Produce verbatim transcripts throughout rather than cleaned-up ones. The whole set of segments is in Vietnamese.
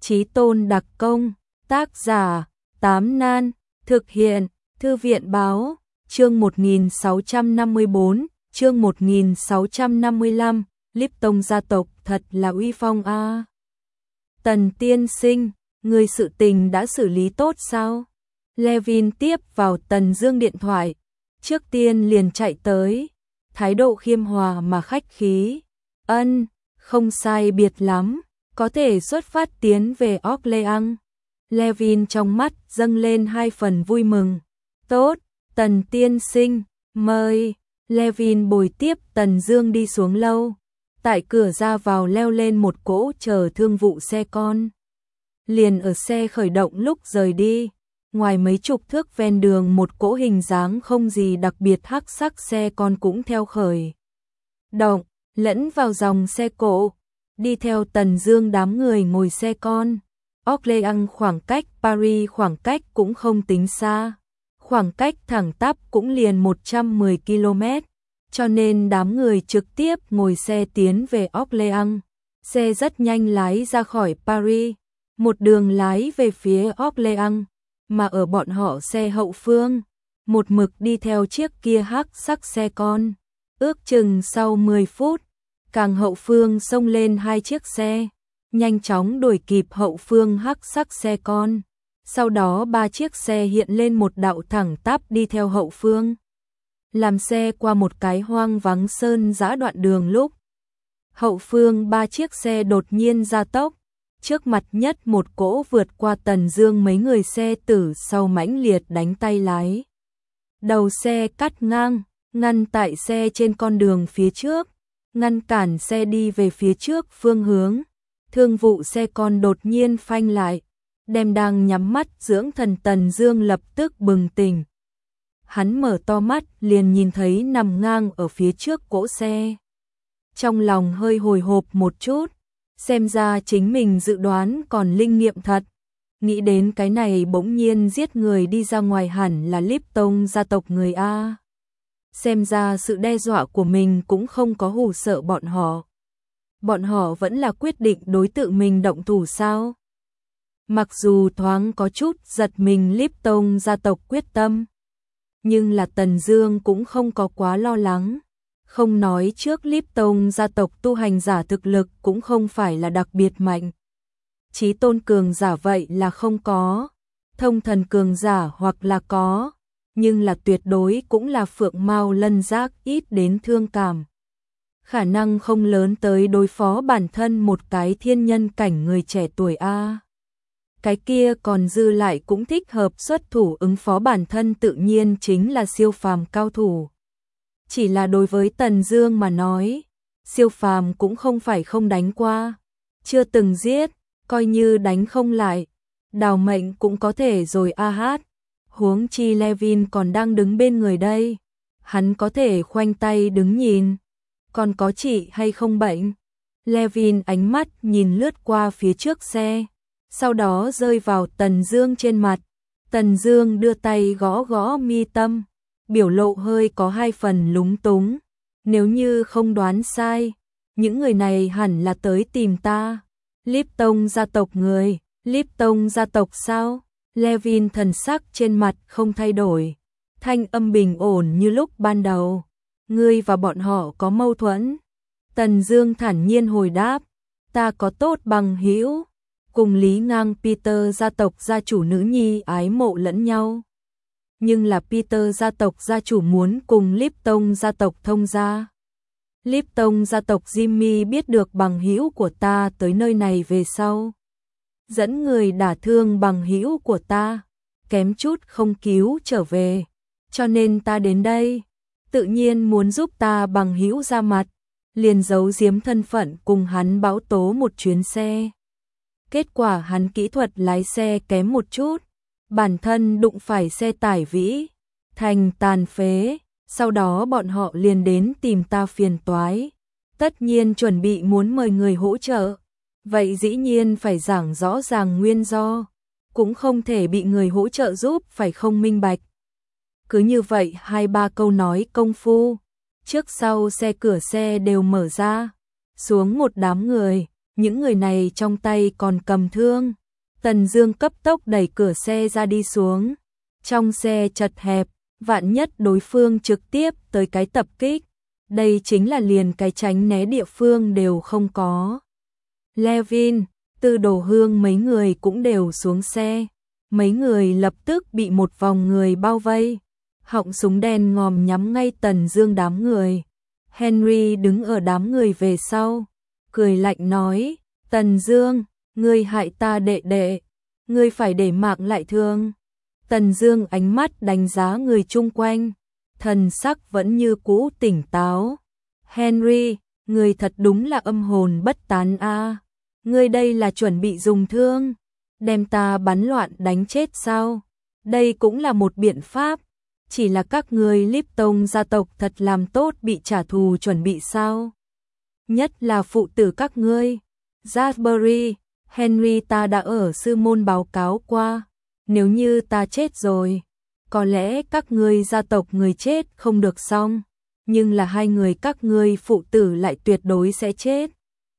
Chí tôn đặc công, tác giả, Tám Nan, thực hiện, Thư viện báo, chương một nghìn sáu trăm năm mươi bốn, chương một nghìn sáu trăm năm mươi lăm, Lipton gia tộc thật là uy phong a. À. Tần tiên sinh, người sự tình đã xử lý tốt sao? Levin tiếp vào Tần Dương điện thoại, trước tiên liền chạy tới, thái độ khiêm hòa mà khách khí. Ân, không sai biệt lắm, có thể xuất phát tiến về Orléans. Levin trong mắt dâng lên hai phần vui mừng. Tốt, Tần tiên sinh, mời. Levin bồi tiếp Tần Dương đi xuống lâu, tại cửa ra vào leo lên một cỗ chờ thương vụ xe con. Liền ở xe khởi động lúc rời đi, ngoài mấy chục thước ven đường một cỗ hình dáng không gì đặc biệt hắc sắc xe con cũng theo khởi động, lẫn vào dòng xe cộ, đi theo Tần Dương đám người ngồi xe con. Orléans khoảng cách Paris khoảng cách cũng không tính xa, khoảng cách thẳng tắp cũng liền một trăm mười ki lô mét, cho nên đám người trực tiếp ngồi xe tiến về Orléans. Xe rất nhanh lái ra khỏi Paris, một đường lái về phía Orléans, mà ở bọn họ xe hậu phương, một mực đi theo chiếc kia hắc sắc xe con. Ước chừng sau mười phút, càng hậu phương xông lên hai chiếc xe, nhanh chóng đuổi kịp hậu phương hắc sắc xe con. Sau đó ba chiếc xe hiện lên một đạo thẳng tắp đi theo hậu phương. Làm xe qua một cái hoang vắng sơn dã đoạn đường lúc, hậu phương ba chiếc xe đột nhiên gia tốc, trước mặt nhất một cỗ vượt qua Tần Dương mấy người xe tử sau mãnh liệt đánh tay lái. Đầu xe cắt ngang, ngăn tại xe trên con đường phía trước, ngăn cản xe đi về phía trước phương hướng. Thương vụ xe con đột nhiên phanh lại, đem đang nhắm mắt dưỡng thần Tần Dương lập tức bừng tỉnh. Hắn mở to mắt liền nhìn thấy nằm ngang ở phía trước cỗ xe. Trong lòng hơi hồi hộp một chút, xem ra chính mình dự đoán còn linh nghiệm thật. Nghĩ đến cái này bỗng nhiên giết người đi ra ngoài hẳn là Lipton gia tộc người A. Xem ra sự đe dọa của mình cũng không có hù sợ bọn họ. Bọn họ vẫn là quyết định đối tự mình động thủ sao? Mặc dù thoáng có chút giật mình Lipton gia tộc quyết tâm, nhưng là Tần Dương cũng không có quá lo lắng. Không nói trước Lipton gia tộc tu hành giả thực lực cũng không phải là đặc biệt mạnh. Chí tôn cường giả vậy là không có, thông thần cường giả hoặc là có, nhưng là tuyệt đối cũng là phượng mao lân giác, ít đến thương cảm. Khả năng không lớn tới đối phó bản thân một cái thiên nhân cảnh người trẻ tuổi a. Cái kia còn dư lại cũng thích hợp xuất thủ ứng phó bản thân tự nhiên chính là siêu phàm cao thủ. Chỉ là đối với Tần Dương mà nói, siêu phàm cũng không phải không đánh qua, chưa từng giết, coi như đánh không lại, đào mệnh cũng có thể rồi a hát. Huống chi Levin còn đang đứng bên người đây, hắn có thể khoanh tay đứng nhìn, còn có trị hay không bệnh. Levin ánh mắt nhìn lướt qua phía trước xe, sau đó rơi vào Tần Dương trên mặt. Tần Dương đưa tay gõ gõ mi tâm, biểu lộ hơi có hai phần lúng túng. Nếu như không đoán sai, những người này hẳn là tới tìm ta. Lipton gia tộc người, Lipton gia tộc sao? Levin thần sắc trên mặt không thay đổi, thanh âm bình ổn như lúc ban đầu. Ngươi và bọn họ có mâu thuẫn? Tần Dương thản nhiên hồi đáp, ta có tốt bằng hữu, cùng Lý Ngang Peter gia tộc gia chủ nữ nhi ái mộ lẫn nhau. Nhưng là Peter gia tộc gia chủ muốn cùng Lipton gia tộc thông gia. Lipton gia tộc Jimmy biết được bằng hữu của ta tới nơi này về sau, dẫn người đả thương bằng hữu của ta, kém chút không cứu trở về, cho nên ta đến đây, tự nhiên muốn giúp ta bằng hữu ra mặt, liền giấu giếm thân phận cùng hắn báo tố một chuyến xe. Kết quả hắn kỹ thuật lái xe kém một chút, bản thân đụng phải xe tải vĩ thành tàn phế, sau đó bọn họ liền đến tìm ta phiền toái, tất nhiên chuẩn bị muốn mời người hỗ trợ. Vậy dĩ nhiên phải giảng rõ ràng nguyên do, cũng không thể bị người hỗ trợ giúp phải không minh bạch. Cứ như vậy hai ba câu nói công phu, trước sau xe cửa xe đều mở ra, xuống một đám người, những người này trong tay còn cầm thương. Tần Dương cấp tốc đẩy cửa xe ra đi xuống. Trong xe chật hẹp, vạn nhất đối phương trực tiếp tới cái tập kích, đây chính là liền cái tránh né địa phương đều không có. Levin, Tư Đồ Hương mấy người cũng đều xuống xe. Mấy người lập tức bị một vòng người bao vây. Họng súng đen ngòm nhắm ngay Tần Dương đám người. Henry đứng ở đám người về sau, cười lạnh nói, Tần Dương, ngươi hại ta đệ đệ, ngươi phải để mạng lại thương. Tần Dương ánh mắt đánh giá người chung quanh, thần sắc vẫn như cũ tỉnh táo. Henry, ngươi thật đúng là âm hồn bất tán a. À. Ngươi đây là chuẩn bị dùng thương, đem ta bắn loạn đánh chết sao? Đây cũng là một biện pháp. Chỉ là các người Lipton gia tộc thật làm tốt bị trả thù chuẩn bị sao? Nhất là phụ tử các ngươi. Jasbury, Henry ta đã ở sư môn báo cáo qua. Nếu như ta chết rồi, có lẽ các ngươi gia tộc người chết không được xong. Nhưng là hai người các ngươi phụ tử lại tuyệt đối sẽ chết.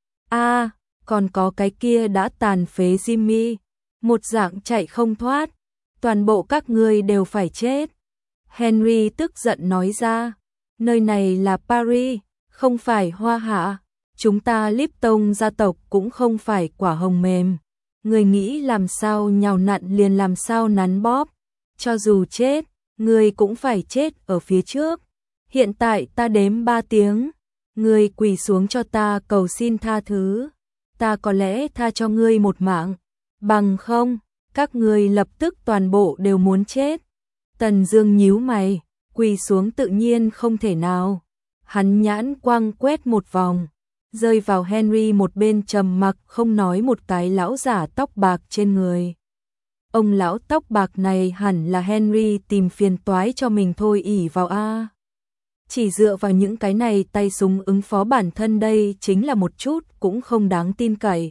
A, à, còn có cái kia đã tàn phế Jimmy. Một dạng chạy không thoát. Toàn bộ các ngươi đều phải chết. Henry tức giận nói ra, nơi này là Paris, không phải Hoa Hạ, chúng ta Lipton gia tộc cũng không phải quả hồng mềm, người nghĩ làm sao nhào nặn liền làm sao nắn bóp, cho dù chết, người cũng phải chết ở phía trước. Hiện tại ta đếm ba tiếng, người quỳ xuống cho ta cầu xin tha thứ, ta có lẽ tha cho ngươi một mạng, bằng không, các ngươi lập tức toàn bộ đều muốn chết. Tần Dương nhíu mày, quỳ xuống tự nhiên không thể nào. Hắn nhãn quang quét một vòng, rơi vào Henry một bên trầm mặc không nói một cái lão giả tóc bạc trên người. Ông lão tóc bạc này hẳn là Henry tìm phiền toái cho mình thôi ỷ vào a. Chỉ dựa vào những cái này tay súng ứng phó bản thân đây chính là một chút cũng không đáng tin cậy.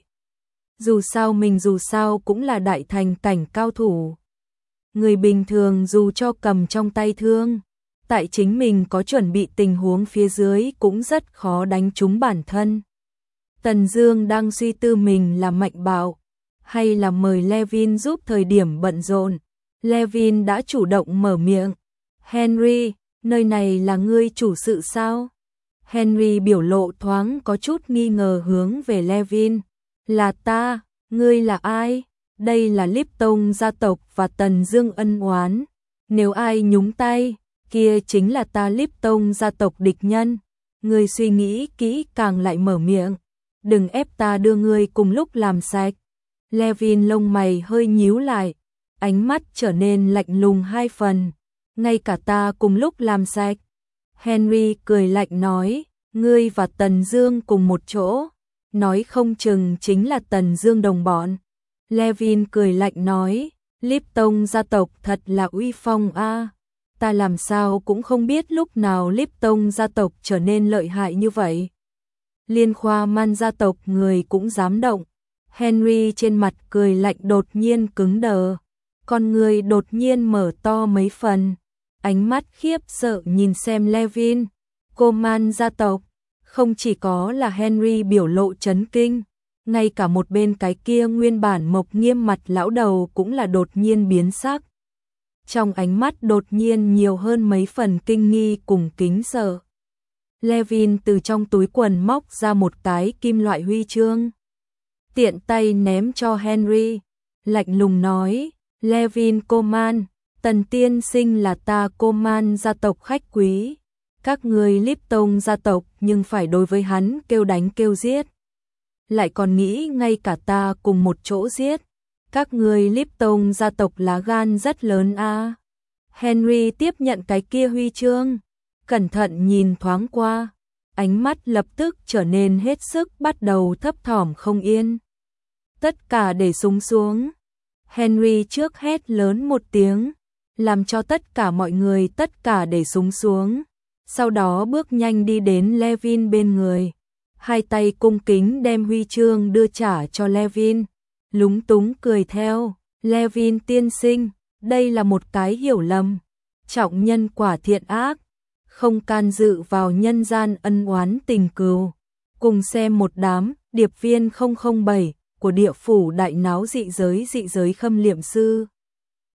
Dù sao mình dù sao cũng là đại thành cảnh cao thủ. Người bình thường dù cho cầm trong tay thương, tại chính mình có chuẩn bị tình huống phía dưới cũng rất khó đánh trúng bản thân. Tần Dương đang suy tư mình là mạnh bạo, hay là mời Levin giúp thời điểm bận rộn. Levin đã chủ động mở miệng. Henry, nơi này là ngươi chủ sự sao? Henry biểu lộ thoáng có chút nghi ngờ hướng về Levin. Là ta, ngươi là ai? Đây là Lipton gia tộc và Tần Dương ân oán. Nếu ai nhúng tay, kia chính là ta Lipton gia tộc địch nhân. Ngươi suy nghĩ kỹ càng lại mở miệng. Đừng ép ta đưa ngươi cùng lúc làm sạch. Levin lông mày hơi nhíu lại, ánh mắt trở nên lạnh lùng hai phần. Ngay cả ta cùng lúc làm sạch. Henry cười lạnh nói, ngươi và Tần Dương cùng một chỗ, nói không chừng chính là Tần Dương đồng bọn. Levin cười lạnh nói, Lipton gia tộc thật là uy phong a. À. Ta làm sao cũng không biết lúc nào Lipton gia tộc trở nên lợi hại như vậy. Liên Khoa Man gia tộc người cũng dám động. Henry trên mặt cười lạnh đột nhiên cứng đờ, con người đột nhiên mở to mấy phần, ánh mắt khiếp sợ nhìn xem Levin. Cô Man gia tộc, không chỉ có là Henry biểu lộ chấn kinh, ngay cả một bên cái kia nguyên bản mộc nghiêm mặt lão đầu cũng là đột nhiên biến sắc. Trong ánh mắt đột nhiên nhiều hơn mấy phần kinh nghi cùng kính sợ. Levin từ trong túi quần móc ra một cái kim loại huy chương, tiện tay ném cho Henry, lạnh lùng nói, Levin Coman, Tần tiên sinh là ta Coman gia tộc khách quý, các người Lipton gia tộc nhưng phải đối với hắn kêu đánh kêu giết. Lại còn nghĩ ngay cả ta cùng một chỗ giết. Các người Lipton gia tộc lá gan rất lớn a. À. Henry tiếp nhận cái kia huy chương, cẩn thận nhìn thoáng qua, ánh mắt lập tức trở nên hết sức bắt đầu thấp thỏm không yên. Tất cả để súng xuống. Henry trước hét lớn một tiếng, làm cho tất cả mọi người tất cả để súng xuống. Sau đó bước nhanh đi đến Levin bên người, hai tay cung kính đem huy chương đưa trả cho Levin, lúng túng cười theo, Levin tiên sinh, đây là một cái hiểu lầm, trọng nhân quả thiện ác, không can dự vào nhân gian ân oán tình cừu, cùng xem một đám điệp viên không không bảy của địa phủ đại náo dị giới dị giới khâm liệm sư.